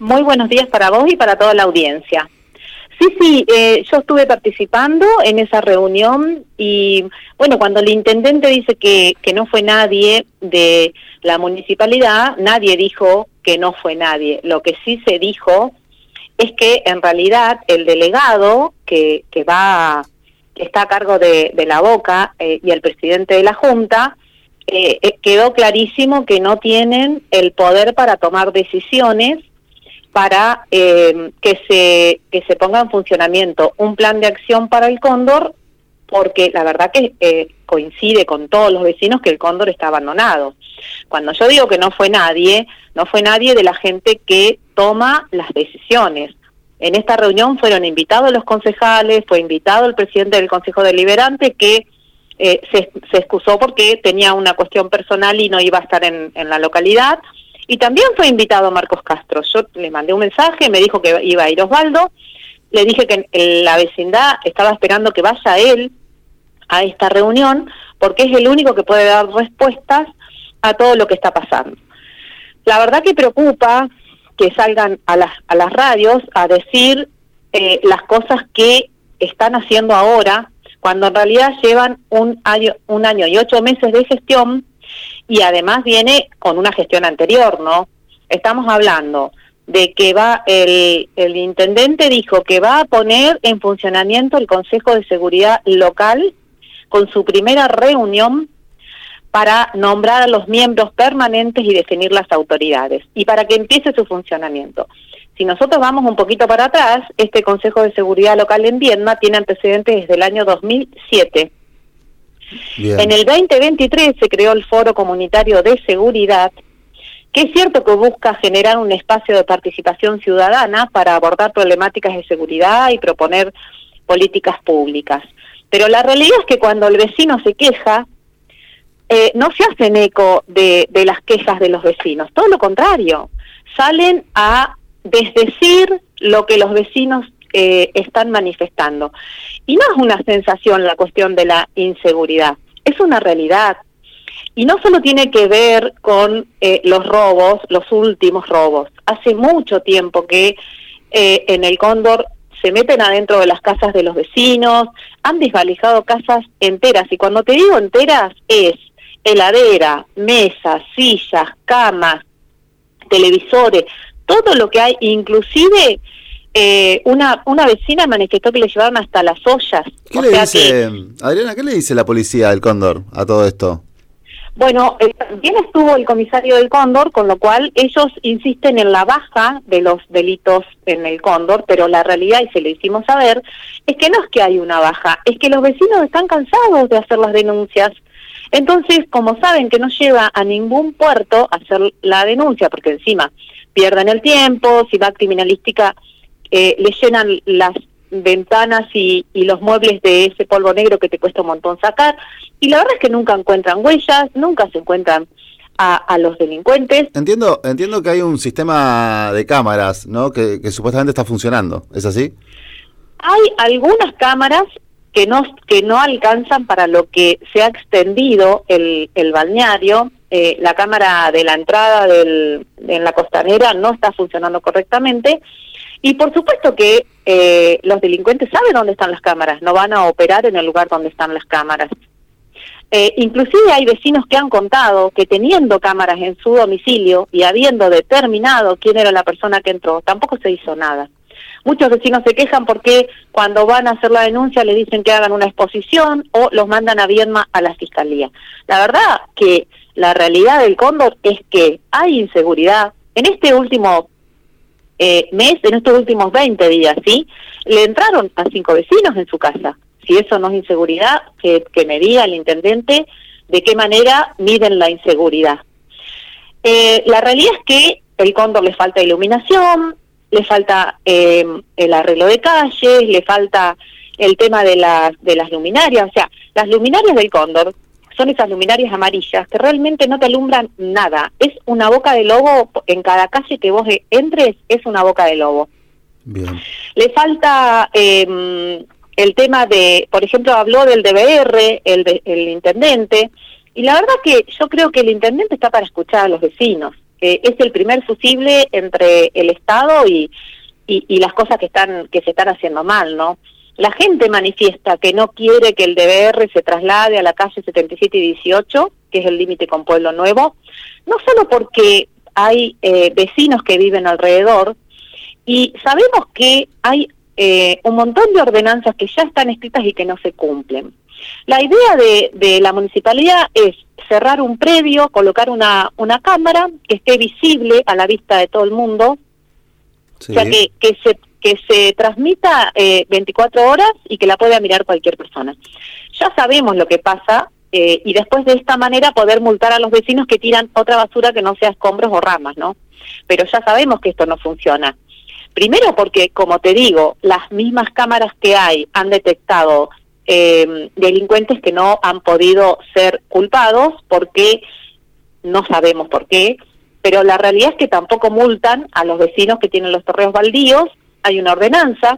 Muy buenos días para vos y para toda la audiencia. Sí, yo estuve participando en esa reunión y, bueno, cuando el intendente dice que no fue nadie de la municipalidad, nadie dijo que no fue nadie. Lo que sí se dijo es que, en realidad, el delegado que está a cargo de la Boca y el presidente de la Junta, quedó clarísimo que no tienen el poder para tomar decisiones para que se ponga en funcionamiento un plan de acción para el cóndor, porque la verdad que coincide con todos los vecinos que el cóndor está abandonado. Cuando yo digo que no fue nadie de la gente que toma las decisiones. En esta reunión fueron invitados los concejales, fue invitado el presidente del Consejo Deliberante, que se excusó porque tenía una cuestión personal y no iba a estar en la localidad. Y también fue invitado Marcos Castro. Yo le mandé un mensaje, me dijo que iba a ir Osvaldo, le dije que la vecindad estaba esperando que vaya él a esta reunión, porque es el único que puede dar respuestas a todo lo que está pasando. La verdad que preocupa que salgan a las radios a decir las cosas que están haciendo ahora, cuando en realidad llevan un año y 8 meses de gestión, y además viene con una gestión anterior, ¿no? Estamos hablando de que el intendente dijo que va a poner en funcionamiento el Consejo de Seguridad Local con su primera reunión para nombrar a los miembros permanentes y definir las autoridades, y para que empiece su funcionamiento. Si nosotros vamos un poquito para atrás, este Consejo de Seguridad Local en Viedma tiene antecedentes desde el año 2007. Bien. En el 2023 se creó el Foro Comunitario de Seguridad, que es cierto que busca generar un espacio de participación ciudadana para abordar problemáticas de seguridad y proponer políticas públicas. Pero la realidad es que cuando el vecino se queja, no se hacen eco de las quejas de los vecinos, todo lo contrario, salen a desdecir lo que los vecinos están manifestando. Y no es una sensación la cuestión de la inseguridad, es una realidad. Y no solo tiene que ver con los robos, los últimos robos. Hace mucho tiempo que en el Cóndor se meten adentro de las casas de los vecinos, han desvalijado casas enteras. Y cuando te digo enteras, es heladera, mesas, sillas, camas, televisores, todo lo que hay, inclusive una vecina manifestó que le llevaron hasta las ollas. ¿Qué le dice, Adriana, qué le dice la policía del Cóndor a todo esto? Bueno, también estuvo el comisario del Cóndor, con lo cual ellos insisten en la baja de los delitos en el Cóndor, pero la realidad, y se lo hicimos saber, es que no es que hay una baja, es que los vecinos están cansados de hacer las denuncias. Entonces, como saben que no lleva a ningún puerto hacer la denuncia, porque encima pierden el tiempo, si va criminalística, le llenan las ventanas y los muebles de ese polvo negro que te cuesta un montón sacar, y la verdad es que nunca encuentran huellas, nunca se encuentran a los delincuentes. Entiendo que hay un sistema de cámaras, ¿no? Que supuestamente está funcionando, ¿es así? Hay algunas cámaras que no alcanzan para lo que se ha extendido el balneario. La cámara de la entrada en la costanera no está funcionando correctamente, y por supuesto que los delincuentes saben dónde están las cámaras, no van a operar en el lugar donde están las cámaras. Inclusive hay vecinos que han contado que teniendo cámaras en su domicilio y habiendo determinado quién era la persona que entró, tampoco se hizo nada. Muchos vecinos se quejan porque cuando van a hacer la denuncia les dicen que hagan una exposición o los mandan a Viedma a la fiscalía. La verdad que la realidad del Cóndor es que hay inseguridad. En este último mes, en estos últimos 20 días, ¿sí? Le entraron a 5 vecinos en su casa. Si eso no es inseguridad, que me diga el intendente de qué manera miden la inseguridad. La realidad es que el Cóndor le falta iluminación, le falta el arreglo de calles, le falta el tema de las luminarias. O sea, las luminarias del Cóndor son esas luminarias amarillas que realmente no te alumbran nada. Es una boca de lobo, en cada calle que vos entres es una boca de lobo. Bien. Le falta el tema de, por ejemplo, habló del DBR, el intendente, y la verdad que yo creo que el intendente está para escuchar a los vecinos. es el primer fusible entre el Estado y las cosas que se están haciendo mal, ¿no? La gente manifiesta que no quiere que el DVR se traslade a la calle 77 y 18, que es el límite con Pueblo Nuevo, no solo porque hay vecinos que viven alrededor, y sabemos que hay un montón de ordenanzas que ya están escritas y que no se cumplen. La idea de la municipalidad es cerrar un predio, colocar una cámara que esté visible a la vista de todo el mundo, sí. O sea, que se transmita 24 horas y que la pueda mirar cualquier persona. Ya sabemos lo que pasa y después de esta manera poder multar a los vecinos que tiran otra basura que no sea escombros o ramas, ¿no? Pero ya sabemos que esto no funciona. Primero porque, como te digo, las mismas cámaras que hay han detectado delincuentes que no han podido ser culpados porque no sabemos por qué, pero la realidad es que tampoco multan a los vecinos que tienen los terrenos baldíos. Hay una ordenanza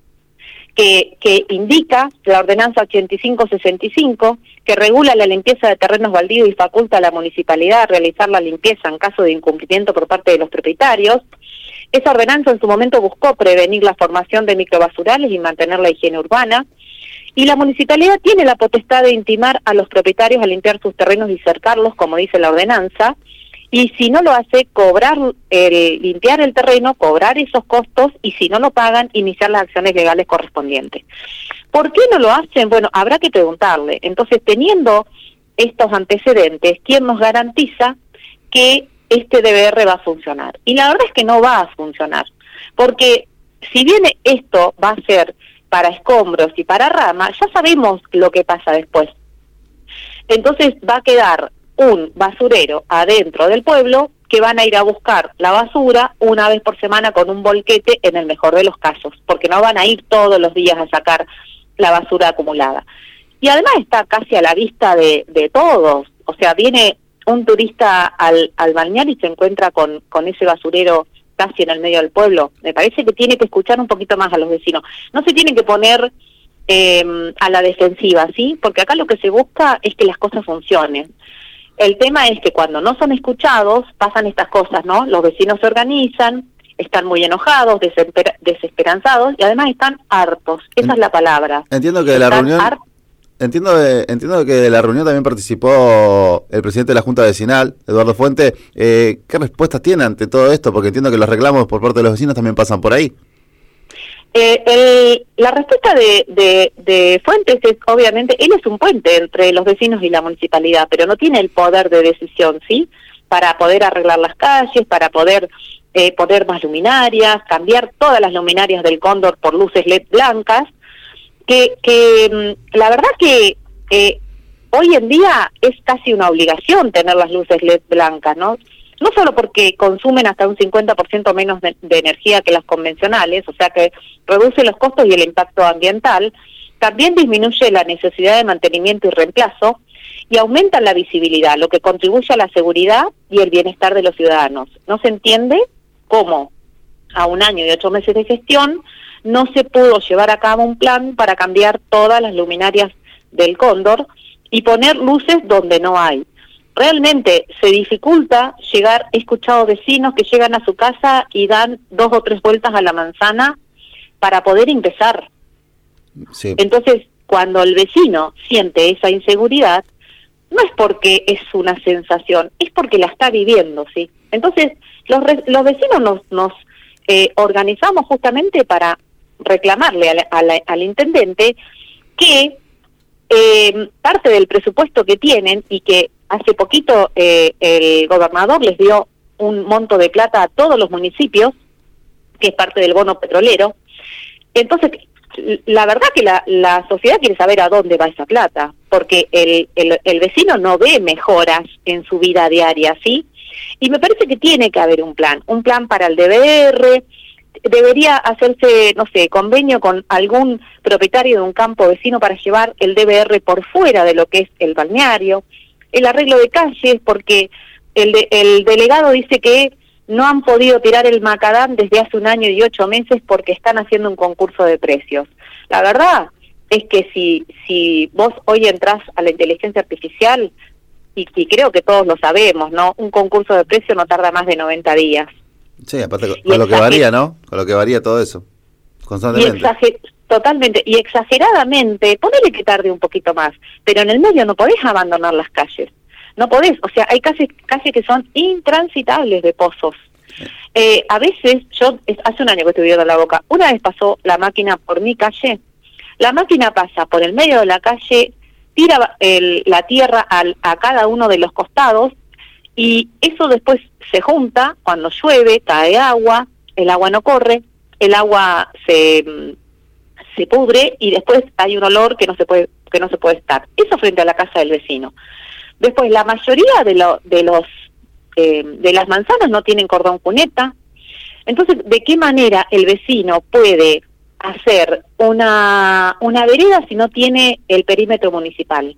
que indica, la ordenanza 8565, que regula la limpieza de terrenos baldíos y faculta a la municipalidad a realizar la limpieza en caso de incumplimiento por parte de los propietarios. Esa ordenanza en su momento buscó prevenir la formación de microbasurales y mantener la higiene urbana, y la municipalidad tiene la potestad de intimar a los propietarios a limpiar sus terrenos y cercarlos, como dice la ordenanza, y si no lo hace, limpiar el terreno, cobrar esos costos, y si no lo pagan, iniciar las acciones legales correspondientes. ¿Por qué no lo hacen? Bueno, habrá que preguntarle. Entonces, teniendo estos antecedentes, ¿quién nos garantiza que este DVR va a funcionar? Y la verdad es que no va a funcionar, porque si bien esto va a ser para escombros y para ramas, ya sabemos lo que pasa después. Entonces va a quedar un basurero adentro del pueblo que van a ir a buscar la basura una vez por semana con un volquete en el mejor de los casos, porque no van a ir todos los días a sacar la basura acumulada. Y además está casi a la vista de todos, o sea, viene un turista al balneario y se encuentra con ese basurero casi en el medio del pueblo. Me parece que tiene que escuchar un poquito más a los vecinos. No se tienen que poner a la defensiva, ¿sí? Porque acá lo que se busca es que las cosas funcionen. El tema es que cuando no son escuchados, pasan estas cosas, ¿no? Los vecinos se organizan, están muy enojados, desesperanzados y además están hartos. Esa es la palabra. Entiendo que de la reunión... Entiendo que de la reunión también participó el presidente de la Junta Vecinal, Eduardo Fuente. ¿Qué respuestas tiene ante todo esto? Porque entiendo que los reclamos por parte de los vecinos también pasan por ahí. La respuesta de Fuentes es, obviamente, él es un puente entre los vecinos y la municipalidad, pero no tiene el poder de decisión, ¿sí? Para poder arreglar las calles, para poder poner más luminarias, cambiar todas las luminarias del Cóndor por luces LED blancas, que la verdad que hoy en día es casi una obligación tener las luces LED blancas, ¿no? No solo porque consumen hasta un 50% menos de energía que las convencionales, o sea que reduce los costos y el impacto ambiental, también disminuye la necesidad de mantenimiento y reemplazo y aumenta la visibilidad, lo que contribuye a la seguridad y el bienestar de los ciudadanos. No se entiende cómo a 1 año y 8 meses de gestión no se pudo llevar a cabo un plan para cambiar todas las luminarias del Cóndor y poner luces donde no hay. Realmente se dificulta llegar. He escuchado vecinos que llegan a su casa y dan 2 o 3 vueltas a la manzana para poder ingresar. Sí. Entonces, cuando el vecino siente esa inseguridad, no es porque es una sensación, es porque la está viviendo, ¿sí? Entonces, los vecinos nos organizamos justamente para reclamarle al intendente que parte del presupuesto que tienen y que hace poquito el gobernador les dio un monto de plata a todos los municipios, que es parte del bono petrolero. Entonces, la verdad que la sociedad quiere saber a dónde va esa plata, porque el vecino no ve mejoras en su vida diaria, ¿sí? Y me parece que tiene que haber un plan para el DVR. Debería hacerse, no sé, convenio con algún propietario de un campo vecino para llevar el DVR por fuera de lo que es el balneario. El arreglo de calles, porque el delegado dice que no han podido tirar el macadam desde hace 1 año y 8 meses porque están haciendo un concurso de precios. La verdad es que si vos hoy entrás a la inteligencia artificial y creo que todos lo sabemos, ¿no? Un concurso de precios no tarda más de 90 días. Sí, aparte con lo que varía, ¿no? Con lo que varía todo eso, constantemente. Totalmente, y exageradamente, ponele que tarde un poquito más, pero en el medio no podés abandonar las calles, no podés, o sea, hay calles que son intransitables de pozos. A veces, hace un año que estoy viendo la Boca, una vez pasó la máquina por mi calle, la máquina pasa por el medio de la calle, tira la tierra a cada uno de los costados, y eso después se junta, cuando llueve, cae agua, el agua no corre, el agua se pudre y después hay un olor que no se puede estar. Eso frente a la casa del vecino. Después, la mayoría de las manzanas no tienen cordón cuneta. Entonces, ¿de qué manera el vecino puede hacer una vereda si no tiene el perímetro municipal?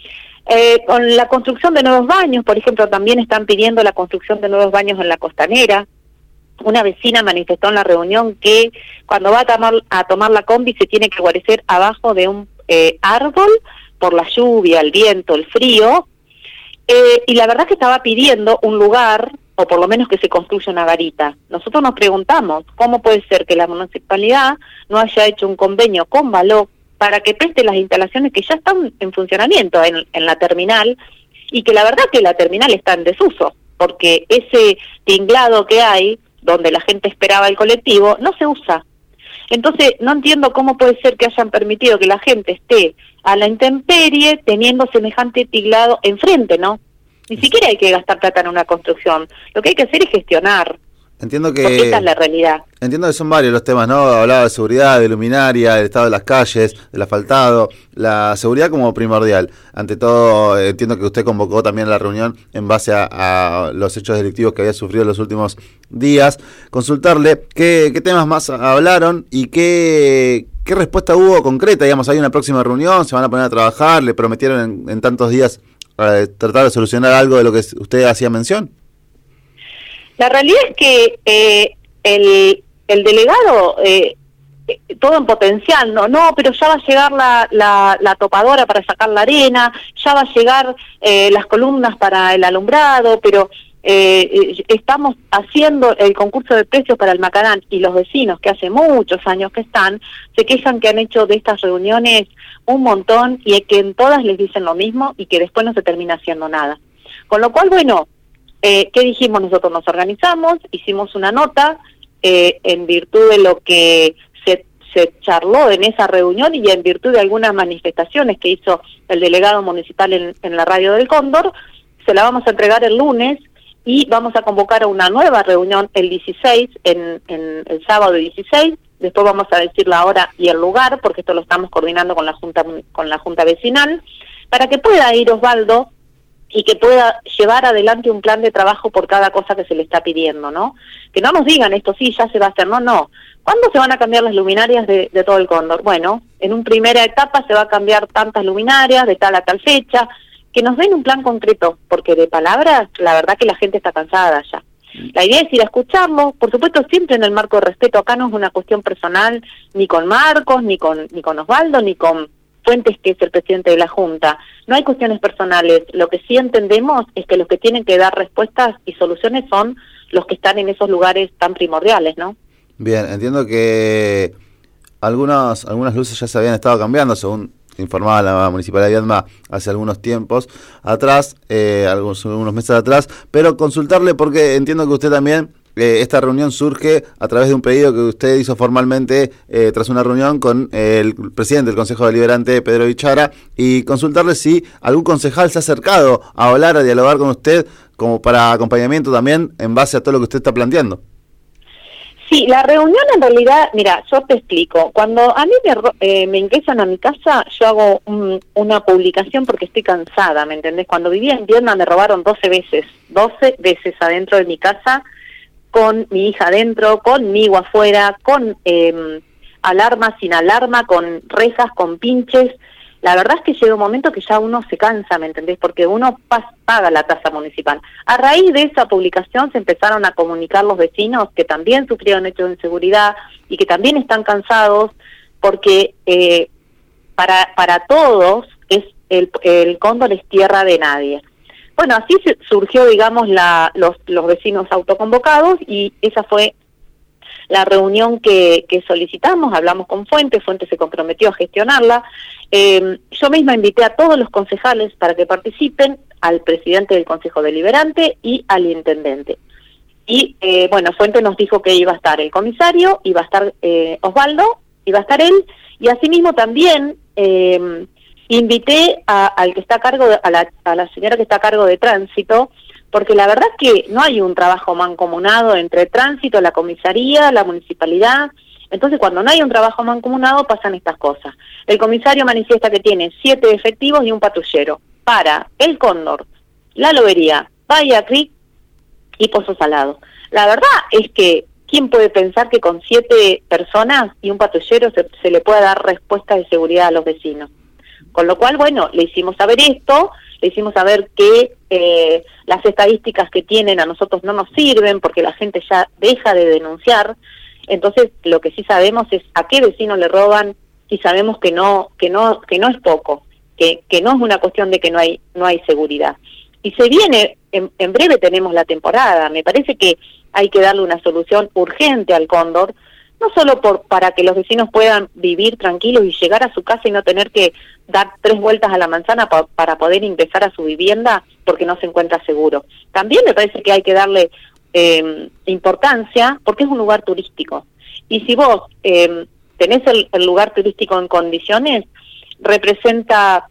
Con la construcción de nuevos baños, por ejemplo, también están pidiendo la construcción de nuevos baños en la costanera. Una vecina manifestó en la reunión que cuando va a tomar la combi se tiene que guarecer abajo de un árbol por la lluvia, el viento, el frío, y la verdad que estaba pidiendo un lugar, o por lo menos que se construya una garita. Nosotros nos preguntamos, ¿cómo puede ser que la municipalidad no haya hecho un convenio con Való para que preste las instalaciones que ya están en funcionamiento en la terminal, y que la verdad que la terminal está en desuso, porque ese tinglado que hay, donde la gente esperaba el colectivo, no se usa. Entonces, no entiendo cómo puede ser que hayan permitido que la gente esté a la intemperie teniendo semejante tinglado enfrente, ¿no? Ni siquiera hay que gastar plata en una construcción. Lo que hay que hacer es gestionar. Entiendo que... Porque esa es la realidad. Entiendo que son varios los temas, ¿no? Hablaba de seguridad, de luminaria, del estado de las calles, del asfaltado, la seguridad como primordial. Ante todo, entiendo que usted convocó también la reunión en base a los hechos delictivos que había sufrido en los últimos días. Consultarle qué temas más hablaron y qué respuesta hubo concreta. Digamos, hay una próxima reunión, se van a poner a trabajar, le prometieron en tantos días tratar de solucionar algo de lo que usted hacía mención. La realidad es que el delegado, todo en potencial, no, pero ya va a llegar la topadora para sacar la arena, ya va a llegar las columnas para el alumbrado, pero estamos haciendo el concurso de precios para el Macadán, y los vecinos, que hace muchos años que están, se quejan que han hecho de estas reuniones un montón y que en todas les dicen lo mismo y que después no se termina haciendo nada. Con lo cual, bueno, ¿qué dijimos nosotros? Nos organizamos, hicimos una nota en virtud de lo que se charló en esa reunión y en virtud de algunas manifestaciones que hizo el delegado municipal en la radio del Cóndor. Se la vamos a entregar el lunes y vamos a convocar a una nueva reunión el 16, en el sábado 16. Después vamos a decir la hora y el lugar, porque esto lo estamos coordinando con la Junta Vecinal, para que pueda ir Osvaldo y que pueda llevar adelante un plan de trabajo por cada cosa que se le está pidiendo, ¿no? Que no nos digan esto sí, ya se va a hacer, no. ¿Cuándo se van a cambiar las luminarias de todo el Cóndor? Bueno, en una primera etapa se va a cambiar tantas luminarias de tal a tal fecha, que nos den un plan concreto, porque de palabras, la verdad que la gente está cansada ya. La idea es ir a escucharlo, por supuesto siempre en el marco de respeto. Acá no es una cuestión personal, ni con Marcos, ni con Osvaldo, ni con Fuentes, que es el presidente de la Junta. No hay cuestiones personales. Lo que sí entendemos es que los que tienen que dar respuestas y soluciones son los que están en esos lugares tan primordiales, ¿no? Bien, entiendo que algunas luces ya se habían estado cambiando, según informaba la Municipalidad de Viedma hace algunos tiempos atrás, algunos meses atrás, pero consultarle porque entiendo que usted también, esta reunión surge a través de un pedido que usted hizo formalmente tras una reunión con el presidente del Consejo Deliberante, Pedro Bichara, y consultarle si algún concejal se ha acercado a hablar, a dialogar con usted, como para acompañamiento también en base a todo lo que usted está planteando. Sí, la reunión en realidad, mira, yo te explico. Cuando a mí me ingresan a mi casa, yo hago una publicación porque estoy cansada, ¿me entendés? Cuando vivía en Viedma me robaron 12 veces adentro de mi casa, con mi hija adentro, conmigo afuera, con alarma, sin alarma, con rejas, con pinches. La verdad es que llega un momento que ya uno se cansa, ¿me entendés? Porque uno paga la tasa municipal. A raíz de esa publicación se empezaron a comunicar los vecinos que también sufrieron hechos de inseguridad y que también están cansados, porque para todos el Cóndor es tierra de nadie. bueno, así surgió, digamos, los vecinos autoconvocados, y esa fue la reunión que solicitamos. Hablamos con Fuentes se comprometió a gestionarla. Yo misma invité a todos los concejales para que participen, al presidente del Consejo Deliberante y al intendente. Y bueno, Fuentes nos dijo que iba a estar el comisario, iba a estar Osvaldo, iba a estar él, y asimismo también invité al que está a cargo, a la señora que está a cargo de tránsito, porque la verdad es que no hay un trabajo mancomunado entre tránsito, la comisaría, la municipalidad. Entonces, cuando no hay un trabajo mancomunado, pasan estas cosas. El comisario manifiesta que tiene 7 efectivos y un patrullero para El Cóndor, La Lobería, Bahía Creek y Pozo Salado. La verdad es que, ¿quién puede pensar que con 7 personas y un patrullero se le pueda dar respuesta de seguridad a los vecinos? Con lo cual, bueno, le hicimos saber esto, le hicimos saber que las estadísticas que tienen a nosotros no nos sirven porque la gente ya deja de denunciar. Entonces, lo que sí sabemos es a qué vecino le roban, y sabemos que no es poco, que no es una cuestión de que no hay seguridad. Y se viene, en breve tenemos la temporada. Me parece que hay que darle una solución urgente al Cóndor, no solo para que los vecinos puedan vivir tranquilos y llegar a su casa y no tener que dar 3 vueltas a la manzana para poder ingresar a su vivienda porque no se encuentra seguro. También me parece que hay que darle importancia porque es un lugar turístico. Y si vos tenés el lugar turístico en condiciones, representa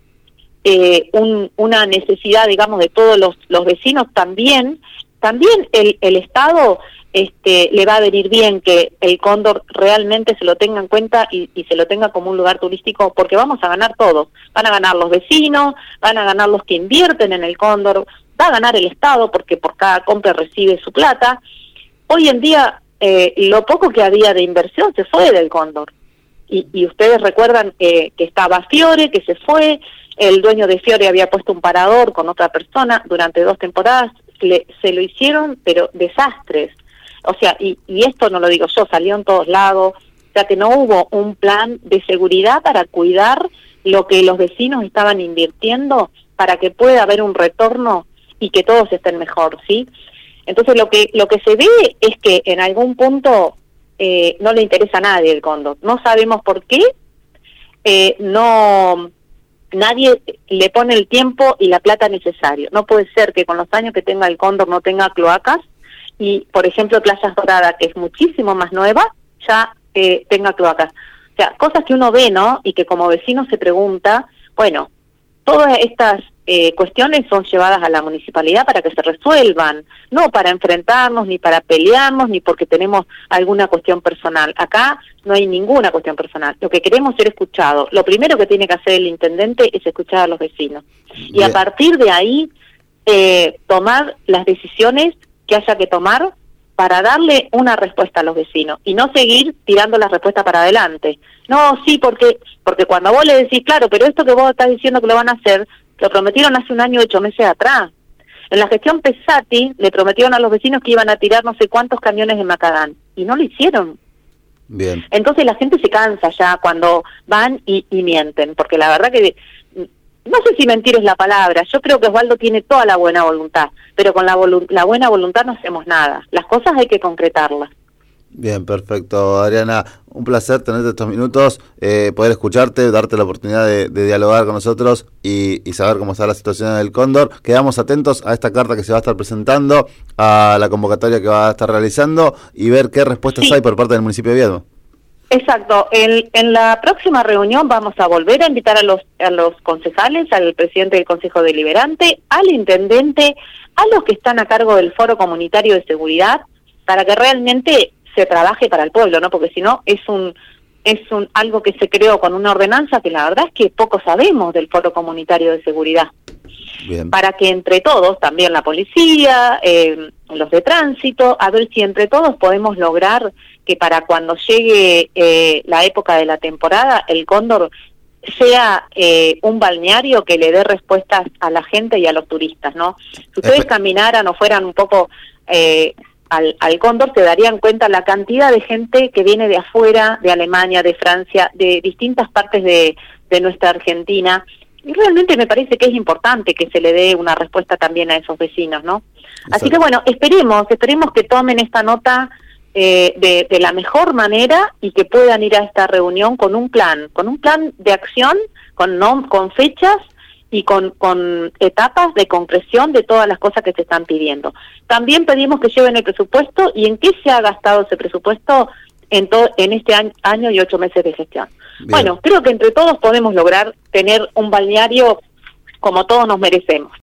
una necesidad, digamos, de todos los vecinos. También el Estado le va a venir bien que el Cóndor realmente se lo tenga en cuenta y se lo tenga como un lugar turístico, porque vamos a ganar todos. Van a ganar los vecinos, van a ganar los que invierten en el Cóndor, va a ganar el Estado porque por cada compra recibe su plata. Hoy en día lo poco que había de inversión se fue del Cóndor. Y ustedes recuerdan que estaba Fiore, que se fue, el dueño de Fiore había puesto un parador con otra persona durante 2 temporadas, se lo hicieron, pero desastres. O sea, y esto no lo digo yo, salió en todos lados, o sea que no hubo un plan de seguridad para cuidar lo que los vecinos estaban invirtiendo para que pueda haber un retorno y que todos estén mejor, ¿sí? Entonces lo que se ve es que en algún punto no le interesa a nadie el Cóndor. No sabemos por qué, nadie le pone el tiempo y la plata necesario. No puede ser que con los años que tenga el Cóndor no tenga cloacas y, por ejemplo, Playas Doradas, que es muchísimo más nueva, ya tenga cloacas. O sea, cosas que uno ve, ¿no? Y que como vecino se pregunta, bueno, todas estas cuestiones son llevadas a la municipalidad para que se resuelvan, no para enfrentarnos, ni para pelearnos, ni porque tenemos alguna cuestión personal. Acá no hay ninguna cuestión personal. Lo que queremos es ser escuchados. Lo primero que tiene que hacer el intendente es escuchar a los vecinos. Bien. Y a partir de ahí, tomar las decisiones que haya que tomar para darle una respuesta a los vecinos y no seguir tirando la respuesta para adelante. No, sí, porque cuando vos le decís, claro, pero esto que vos estás diciendo que lo van a hacer, lo prometieron hace 1 año y 8 meses atrás. En la gestión Pesati le prometieron a los vecinos que iban a tirar no sé cuántos camiones de macadán y no lo hicieron. Bien. Entonces la gente se cansa ya cuando van y mienten, porque la verdad que no sé si mentir es la palabra. Yo creo que Osvaldo tiene toda la buena voluntad, pero con la buena voluntad no hacemos nada. Las cosas hay que concretarlas. Bien, perfecto, Adriana. Un placer tenerte estos minutos, poder escucharte, darte la oportunidad de dialogar con nosotros y saber cómo está la situación del Cóndor. Quedamos atentos a esta carta que se va a estar presentando, a la convocatoria que va a estar realizando y ver qué respuestas hay por parte del municipio de Viedma. Exacto. En la próxima reunión vamos a volver a invitar a los concejales, al presidente del Consejo Deliberante, al intendente, a los que están a cargo del Foro Comunitario de Seguridad, para que realmente se trabaje para el pueblo, ¿no? Porque si no es algo que se creó con una ordenanza que la verdad es que poco sabemos del Foro Comunitario de Seguridad. Bien. Para que entre todos, también la policía, los de tránsito, a ver si entre todos podemos lograr que para cuando llegue la época de la temporada, el Cóndor sea un balneario que le dé respuestas a la gente y a los turistas, ¿no? Si ustedes caminaran o fueran un poco al Cóndor, se darían cuenta la cantidad de gente que viene de afuera, de Alemania, de Francia, de distintas partes de nuestra Argentina, Y realmente me parece que es importante que se le dé una respuesta también a esos vecinos, ¿no? Exacto. Así que bueno, esperemos que tomen esta nota de la mejor manera y que puedan ir a esta reunión con un plan de acción, con fechas y con etapas de concreción de todas las cosas que se están pidiendo. También pedimos que lleven el presupuesto y en qué se ha gastado ese presupuesto en este año y 8 meses de gestión. Bien. Bueno, creo que entre todos podemos lograr tener un balneario como todos nos merecemos.